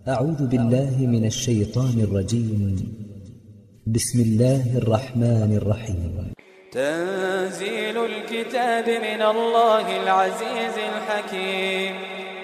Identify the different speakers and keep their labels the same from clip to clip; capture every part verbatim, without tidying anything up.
Speaker 1: أعوذ بالله من الشيطان الرجيم. بسم الله الرحمن الرحيم.
Speaker 2: تنزيل الكتاب من الله العزيز الحكيم.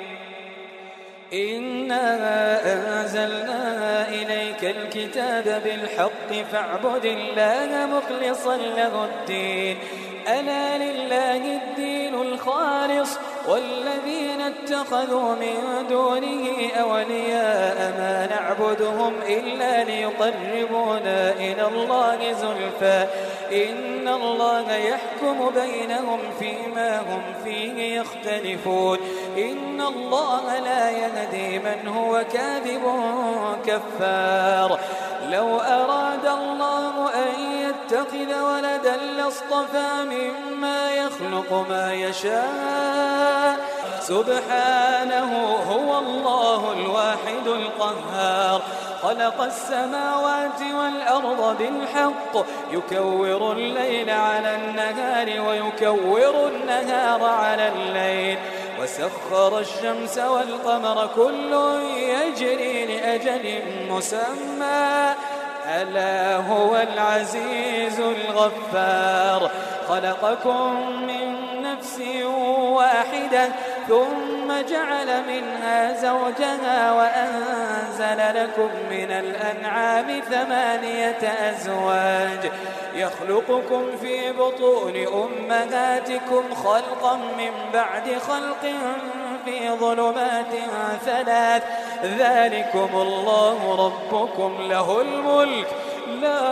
Speaker 2: إنا أنزلنا إليك الكتاب بالحق فاعبد الله مخلصا له الدين. ألا لله الدين الخالص والذين اتخذوا من دونه أولياء ما نعبدهم إلا ليقربونا إلى الله زلفى إن الله يحكم بينهم فيما هم فيه يختلفون. إن الله لا يهدي من هو كاذب كفار. لو أراد الله أن يتخذ ولدا لاصطفى مما يخلق ما يشاء سبحانه هو الله الواحد القهار. خلق السماوات والأرض بالحق يكور الليل على النهار ويكور النهار على الليل وسخر الشمس والقمر كل يجري لأجل مسمى ألا هو العزيز الغفار. خلقكم من نفس واحدة ثم جعل منها زوجها وأنزل لكم من الأنعام ثمانية أزواج يخلقكم في بطون أمهاتكم خلقا من بعد خلق في ظلمات ثلاث ذلكم الله ربكم له الملك لا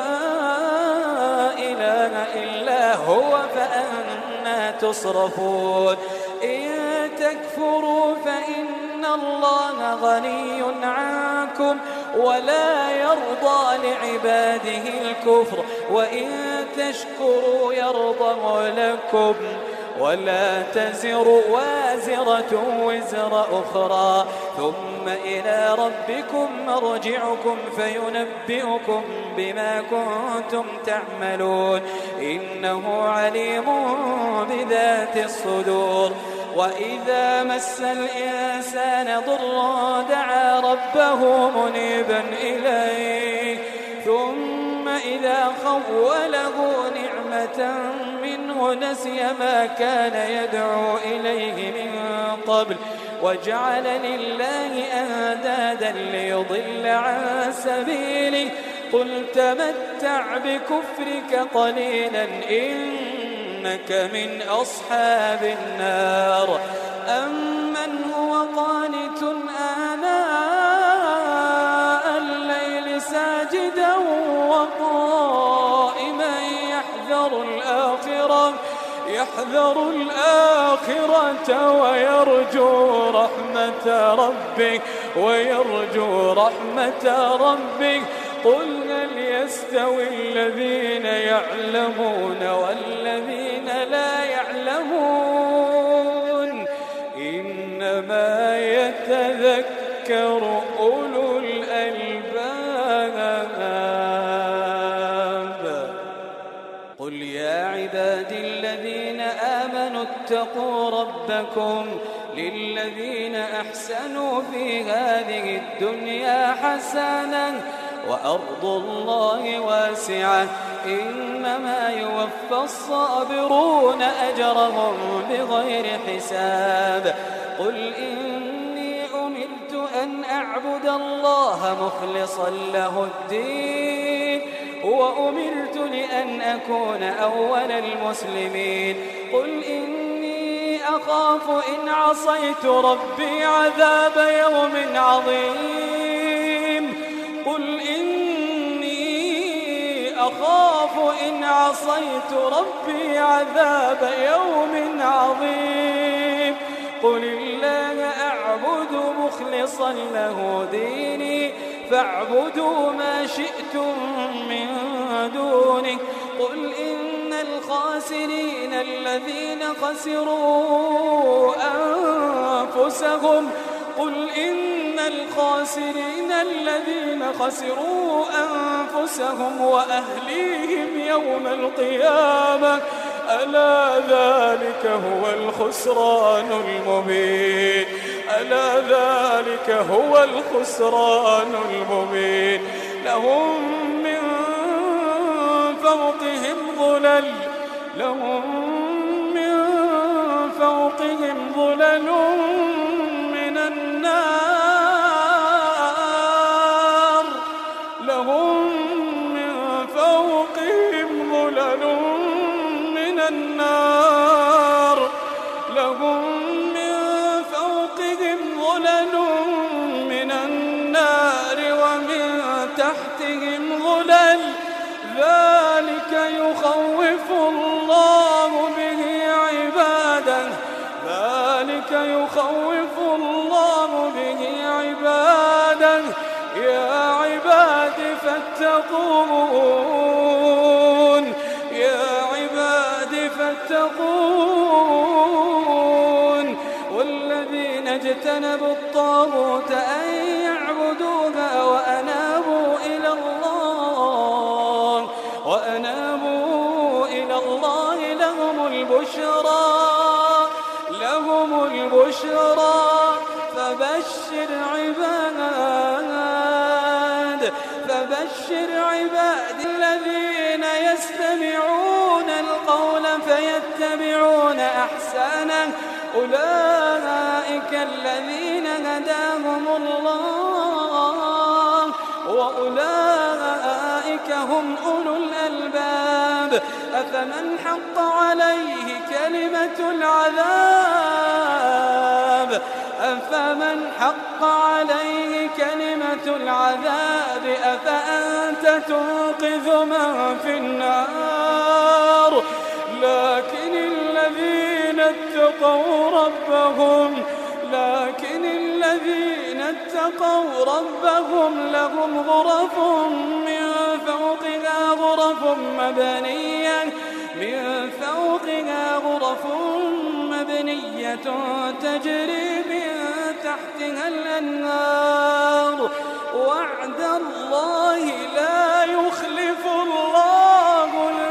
Speaker 2: إله إلا هو فأنى تصرفون. إن تكفروا فإن الله غني عنكم ولا يرضى لعباده الكفر وإن تشكروا يرضه لكم ولا تزر وازرة وزر أخرى ثم إلى ربكم مرجعكم فينبئكم بما كنتم تعملون إنه عليم بذات الصدور. وإذا مس الإنسان ضر دعا ربه منيبا إليه ثم إذا خوله نعمة منه نسي ما كان يدعو إليه من قبل وجعل لله أندادا ليضل عن سبيله قل تمتع بكفرك قليلا إنك من أصحاب النار. أمن هو قانت آناء الليل ساجدا وقائما يحذر الآخرة يحذر الآخرة ويرجو رحمة ربك ويرجو رحمة ربك قل هل يستوي الذين يعلمون والذين لا يعلمون إنما يتذكر أولو الألباب. قل يا عبادي الذين آمنوا اتقوا ربكم للذين أحسنوا في هذه الدنيا حسنة وأرض الله واسعة إنما يوفى الصابرون أجرهم بغير حساب. قل إني أمرت أن أعبد الله مخلصا له الدين وأمرت لأن أكون أول المسلمين. قل إني أخاف إن عصيت ربي عذاب يوم عظيم. قل إني أخاف إن عصيت ربي عذاب يوم عظيم. قل الله أعبد مخلصا له ديني فاعبدوا ما شئتم من دونه. قل إن الخاسرين الذين خسروا أنفسهم قل إن الخاسرين الذين خسروا أنفسهم وأهليهم يوم القيامة ألا ذلك هو الخسران المبين. ألا ذلك هو الخسران المبين لهم من فوقهم ظلل لهم من فوقهم ظلل من النار لهم من فوقهم ظلل من النار لهم من فوقهم ظلل من النار ومن تحتهم ظلل ذلك يخوف الله به عباده ذلك يخوف الله به عباده يا عباد فاتقون يا عباد فاتقون والذين اجتنبوا الطاغوت أن يعبدوها وأنابوا إلى الله وأنابوا إلى الله لهم البشرى لهم البشرى فبشر عباد فبشر عباد الذين يستمعون القول فيتبعون أحسنه أولئك الذين هداهم الله وأولئك هم أولو الألباب أفمن حق عليه كلمة العذاب أفمن حق عليه كلمة العذاب أفأنت تنقذ من في النار لكن الذين اتقوا ربهم لكن الذين اتقوا ربهم لهم غرف من فوقها غرف مبنية من فوقها غرف مبنية تجري من تحتها الأنهار وعد الله لا يخلف الله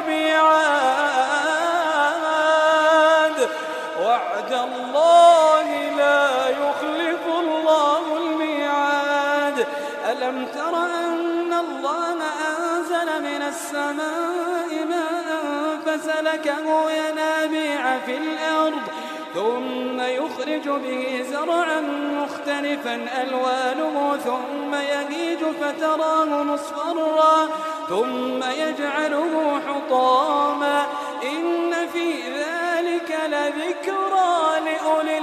Speaker 2: الميعاد وعد الله لا يخلف الله الميعاد ألم تر أن الله أنزل من السماء ماء فسلكه ينابيع في الأرض ثم يخرج به زرعا مختلفا ألوانه ثم يهيج فتراه مصفرا ثم يجعله حطاما إن في ذلك لذكرى لأولي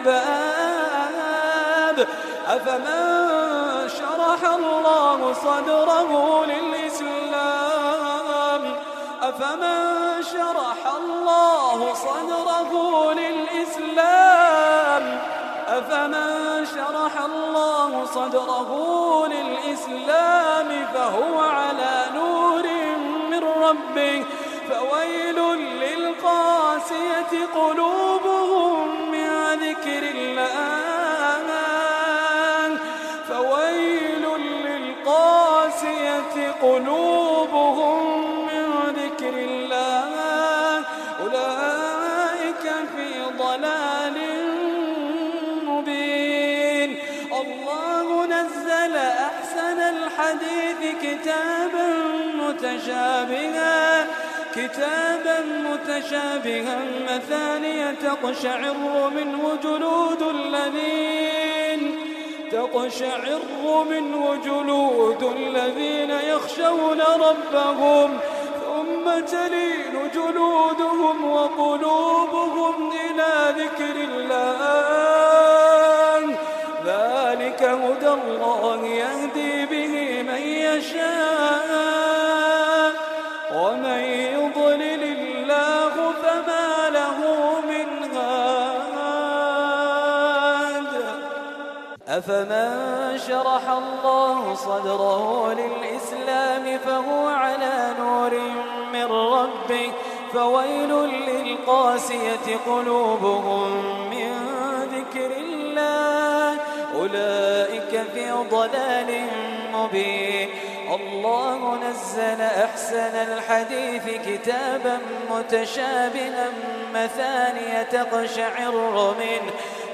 Speaker 2: الألباب أفمن شرح الله صدره للإسلام أفمن شرح الله صدره للإسلام أفمن شرح الله صدره للإسلام فهو على نور من ربه فويل للقاسية قلوبهم من ذكر الله فويل للقاسية قلوبهم من ذكر الله أولئك في ضلال مبين الله نزل أحسن الحديث كتابا متشابها كتابا متشابها مثانية تقشعر منه جلود الذين تقشعر منه جلود الذين يخشون ربهم ثم تلين جلودهم وقلوبهم إلى ذكر الله ذلك هدى الله يهدي به من يشاء ومن يضلل الله فما له من هاد أفمن شرح الله صدره للإسلام فهو على نور من ربه فويل للقاسية قلوبهم من ذكر الله أولئك في ضلال مبين الله نزل أحسن الحديث كتابا متشابها مثانية تقشعر منه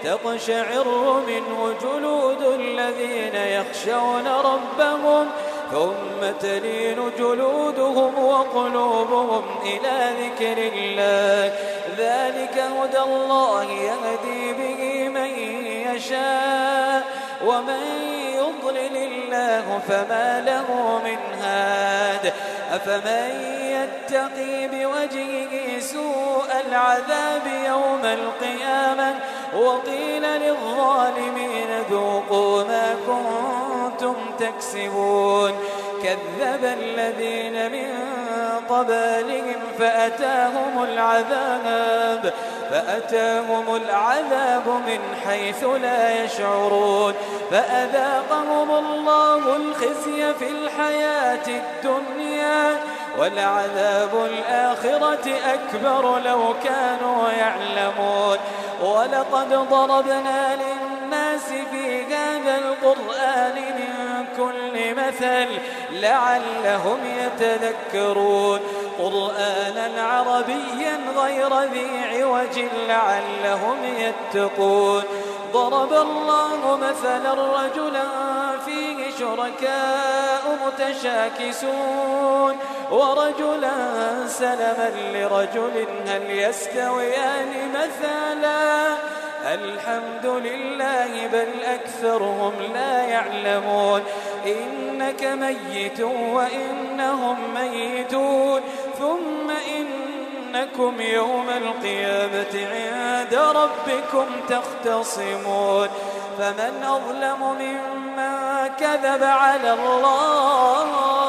Speaker 2: تقشعر منه جلود الذين يخشون ربهم ثم تلين جلودهم وقلوبهم إلى ذكر الله ذلك هدى الله يهدي به من يشاء ومن يضلل الله فما له من هاد أفمن يتقي بوجهه سوء العذاب يوم القيامة وقيل للظالمين ذوقوا ما كنتم تكسبون كذب الذين من قبلهم فأتاهم العذاب فأتاهم العذاب من حيث لا يشعرون فأذاقهم الله الخزي في الحياة الدنيا ولعذاب الآخرة أكبر لو كانوا يعلمون ولقد ضربنا للناس في هذا القرآن من كل مثل لعلهم يتذكرون قرآنا عربيا غير ذي عوج لعلهم يتقون ضرب الله مثلا رجلا فيه شركاء متشاكسون ورجلا سلما لرجل هل يستويان مثلا الحمد لله بل أكثرهم لا يعلمون إنك ميت وإنهم ميتون ثم إنكم يوم القيامة عند ربكم تختصمون فمن أظلم ممن كذب على الله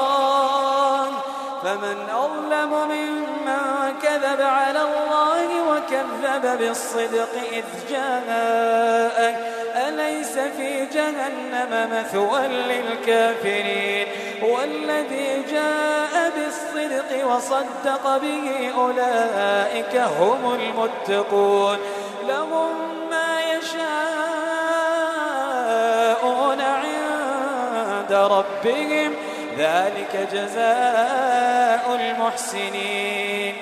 Speaker 2: فمن أظلم ممن كذب على الله وكذب بالصدق إذ جاءك أليس في جهنم مثوى للكافرين والذي جاء بالصدق وصدق به أولئك هم المتقون لهم ما يشاءون عند ربهم ذلك جزاء المحسنين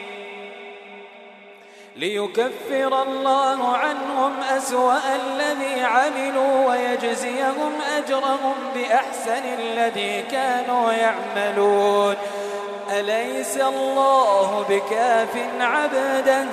Speaker 2: ليكفر الله عنهم أسوأ الذي عملوا ويجزيهم أجرهم بأحسن الذي كانوا يعملون أليس الله بكاف عبده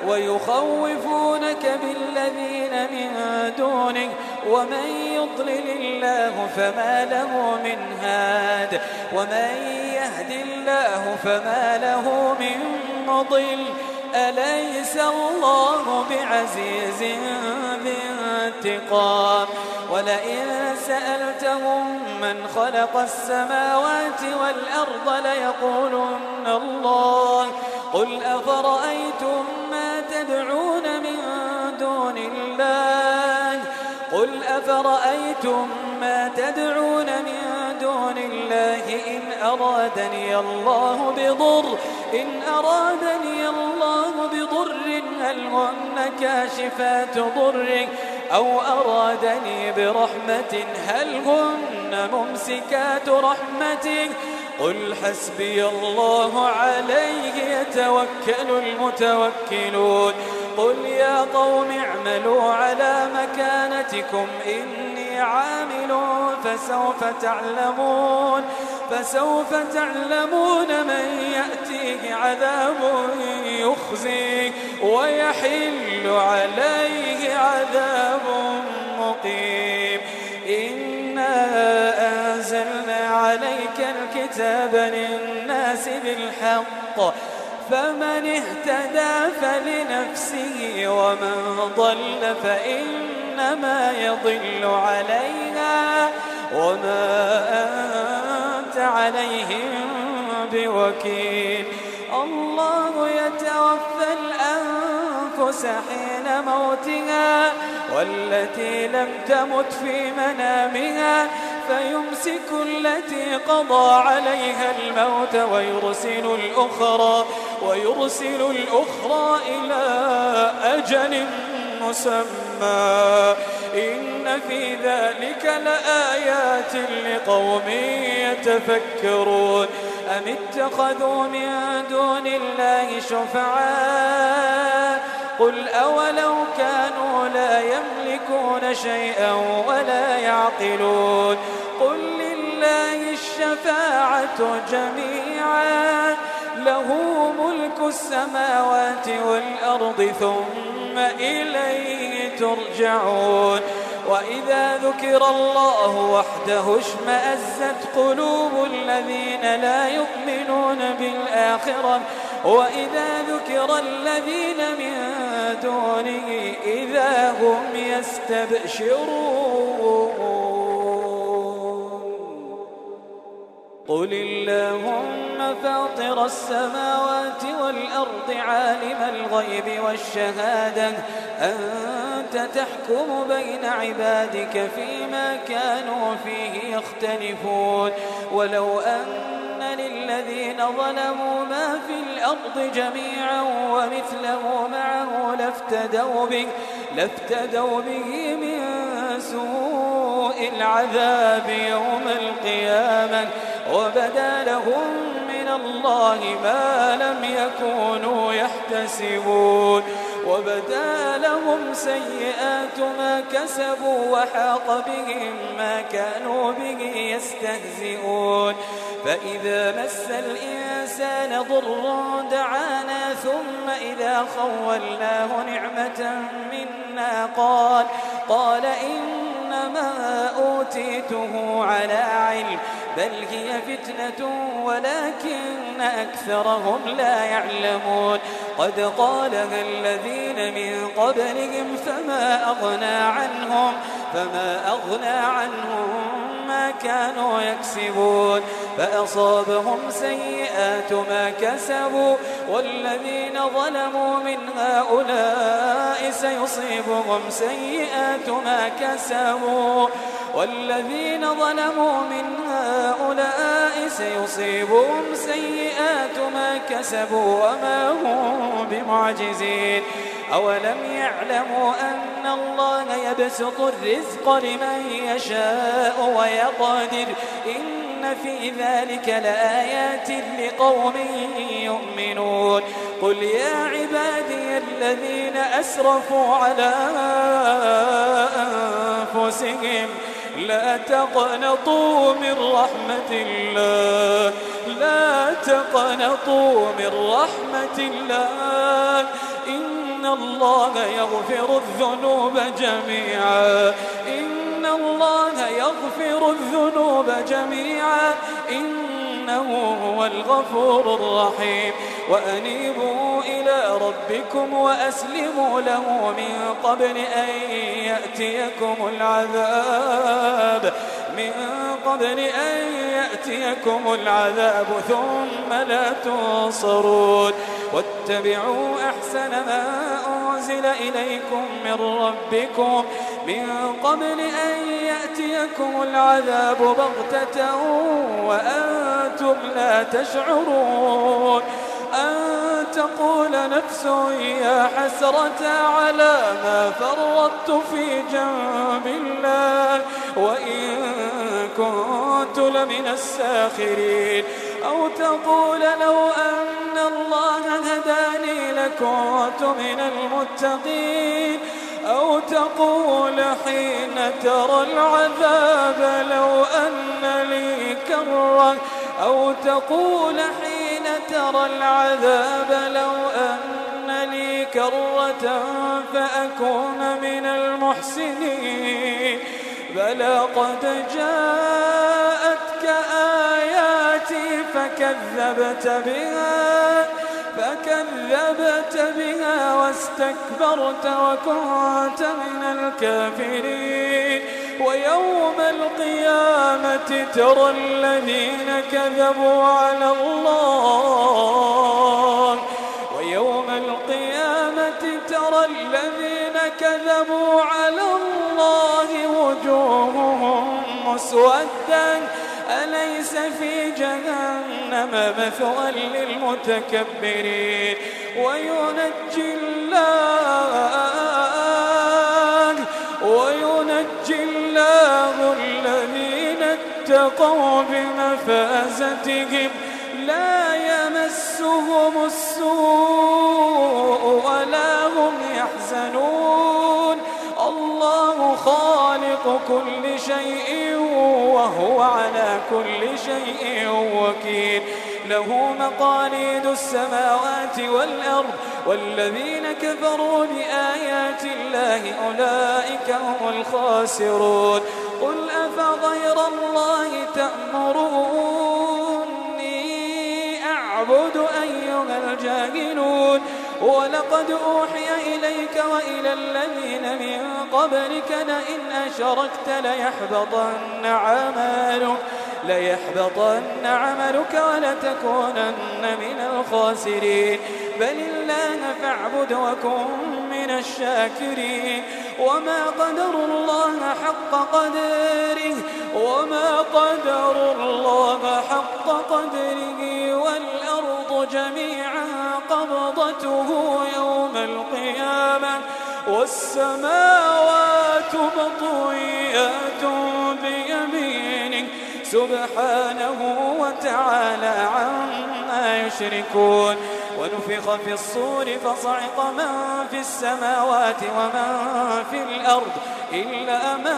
Speaker 2: ويخوفونك بالذين من دونه ومن يضلل الله فما له من هاد ومن يهد الله فما له من مضل أليس الله بعزيز ذي انتقام ولئن سألتهم من خلق السماوات والأرض ليقولن الله قل أفرأيتم ما تدعون من دون الله قل أفرأيتم ما تدعون من دون الله إن أرادني الله بضر إن أرادني الله بضر هل هن كاشفات ضره أو أرادني برحمة هل هن ممسكات رحمته قل حسبي الله عليه يتوكل المتوكلون قل يا قوم اعملوا على مكانتكم إني عامل فسوف تعلمون فسوف تعلمون من يأتيه عذاب يخزيه ويحل عليه عذاب مقيم إنا أنزلنا عليك الكتاب للناس بالحق فمن اهتدى فلنفسه ومن ضل فإنما يضل عليها وما أنت عليهم بوكيل الله يتوفى الأنفس حين موتها والتي لم تمت في منامها فيمسك التي قضى عليها الموت ويرسل الأخرى ويرسل الأخرى إلى أجل مسمى إن في ذلك لآيات لقوم يتفكرون أم اتخذوا من دون الله شفعاء قل أولو كانوا لا يملكون شيئا ولا يعقلون قل لله الشفاعة جميعا له ملك السماوات والأرض ثم إليه ترجعون وإذا ذكر الله وحده اشمأزت قلوب الذين لا يؤمنون بالآخرة وإذا ذكر الذين من دونه إذا هم يستبشرون قل اللهم فاطر السماوات والأرض عالم الغيب والشهادة أنت تحكم بين عبادك فيما كانوا فيه يختلفون ولو أن للذين ظلموا ما في الأرض جميعا ومثله معه لافتدوا به, لافتدوا به من سوء العذاب يوم القيامة وبدا لهم من الله ما لم يكونوا يحتسبون وبدا لهم سيئات ما كسبوا وحاق بهم ما كانوا به يستهزئون فإذا مس الإنسان ضر دعانا ثم إذا خولناه نعمة منا قال قال إنما أوتيته على علم بل هي فتنة ولكن أكثرهم لا يعلمون قد قالها الذين من قبلهم فما أغنى عنهم فما أغنى عنهم ما كانوا يكسبون فأصابهم سيئات ما كسبوا والذين ظلموا من هؤلاء سيصيبهم سيئات ما كسبوا والذين ظلموا من هؤلاء سيصيبهم سيئات ما كسبوا وما هم بمعجزين أولم يعلموا أن الله يبسط الرزق لمن يشاء ويقدر إن في ذلك لآيات لقوم يؤمنون قل يا عبادي الذين أسرفوا على أنفسهم لا تقنطوا من رحمة الله لا تقنطوا من رحمة الله إن الله يغفر الذنوب جميعا إن الله يغفر الذنوب جميعا إنه هو الغفور الرحيم وأنيبوا إلى ربكم وأسلموا له من قبل أن يأتيكم العذاب من قبل أن يأتيكم العذاب ثم لا تنصرون واتبعوا أحسن ما أنزل إليكم من ربكم من قبل أن يأتيكم العذاب بغتة وأنتم لا تشعرون أن تقول نفس يا حسرة على ما فرطت في جنب الله وإن كنت لمن الساخرين أو تقول لو أن الله هداني لكنت من المتقين أو تقول حين ترى العذاب لو أن لي كرة أو تقول حين ترى العذاب لو أن لي كرة فأكون من المحسنين بلى قد جاءتك آياتي فكذبت بها فكذبت بها واستكبرت وكنت من الكافرين ويوم القيامة ترى الذين كذبوا على الله ويوم القيامة ترى الذين كذبوا على الله وجوههم مسودة أليس في جهنم مثوى للمتكبرين وينجي الله وينجي الله الذين اتقوا بمفازتهم لا يمسهم السوء ولا هم يحزنون. الله خالق كل شيء وهو على كل شيء وكيل. له مقاليد السماوات والأرض والذين كفروا بآيات الله أولئك هم الخاسرون. قل أفغير الله تأمروني أعبد أيها الجاهلون؟ ولقد أوحي إليك وإلى الذين من قبلك لئن أشركت ليحبطن عملك ليحبطن عملك ولتكونن من الخاسرين. بل الله فاعبد وكن من الشاكرين. وما قدروا الله حق قدره وما قدروا الله حق قدره والأرض جميعا قبضته يوم القيامة والسماوات مطويات بيمينه سبحانه وتعالى عما يشركون. ونفخ في الصور فصعق من في السماوات ومن في الأرض إلا من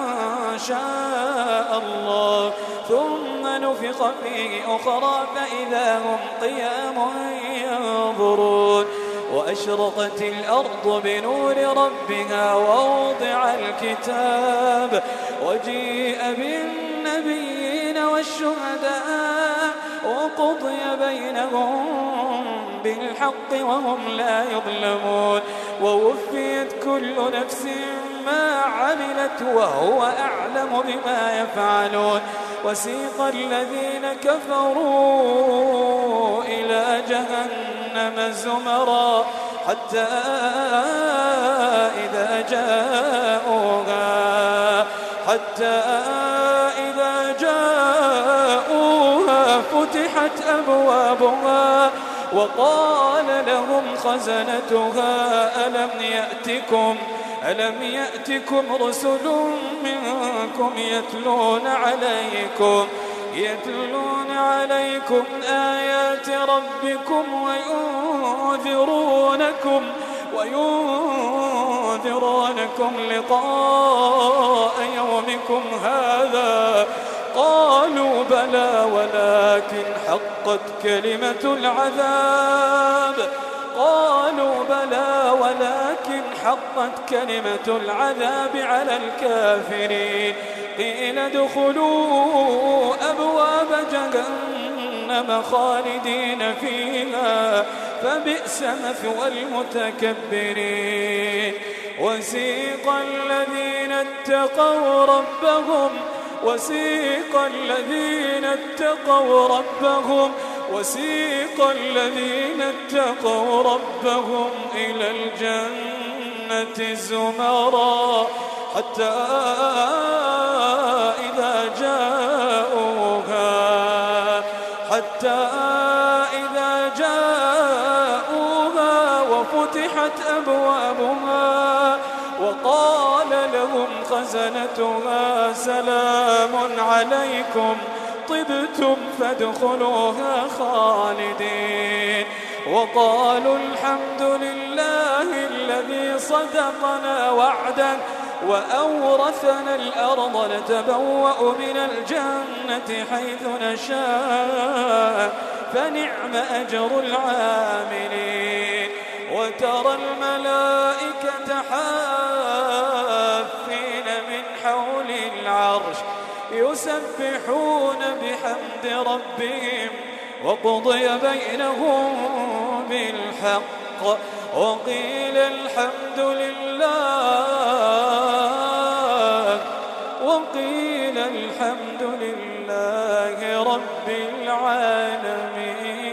Speaker 2: شاء الله ثم نفخ فيه أخرى فإذا هم قيام ينظرون. وأشرقت الأرض بنور ربها ووضع الكتاب وجيء بالنبيين والشهداء وقضي بينهم بالحق وهم لا يظلمون. ووفيت كل نفس ما عملت وهو أعلم بما يفعلون. وسيق الذين كفروا إلى جهنم زمرا حتى إذا جاءوها حتى إذا جاءوها فتحت أبوابها وقال لهم خزنتها ألم يأتكم ألم يأتكم رسل منكم يتلون عليكم يتلون عليكم آيات ربكم وينذرونكم وينذرونكم لقاء يومكم هذا؟ قالوا بلى ولكن حقت كلمة العذاب قالوا بلى ولكن حقت كلمة العذاب على الكافرين. قيل ادخلوا أبواب جهنم خالدين فيها فبئس مثوى المتكبرين. وسيق الذين اتقوا ربهم وسيق الذين اتقوا ربهم وسيق الذين اتقوا ربهم إلى الجنة زمرا حتى إذا جاءوها حتى إذا جاءوها وفتحت أبوابها وقال لهم خزنتها سلام عليكم طبتم فادخلوها خالدين. وقالوا الحمد لله الذي صدقنا وعده وأورثنا الأرض نتبوأ من الجنة حيث نشاء فنعم أجر العاملين. وترى الملائكة حافين من حول العرش يسبحون بحمد ربهم وقضي بينهم بالحق وقيل الحمد لله وقيل الحمد لله رب العالمين.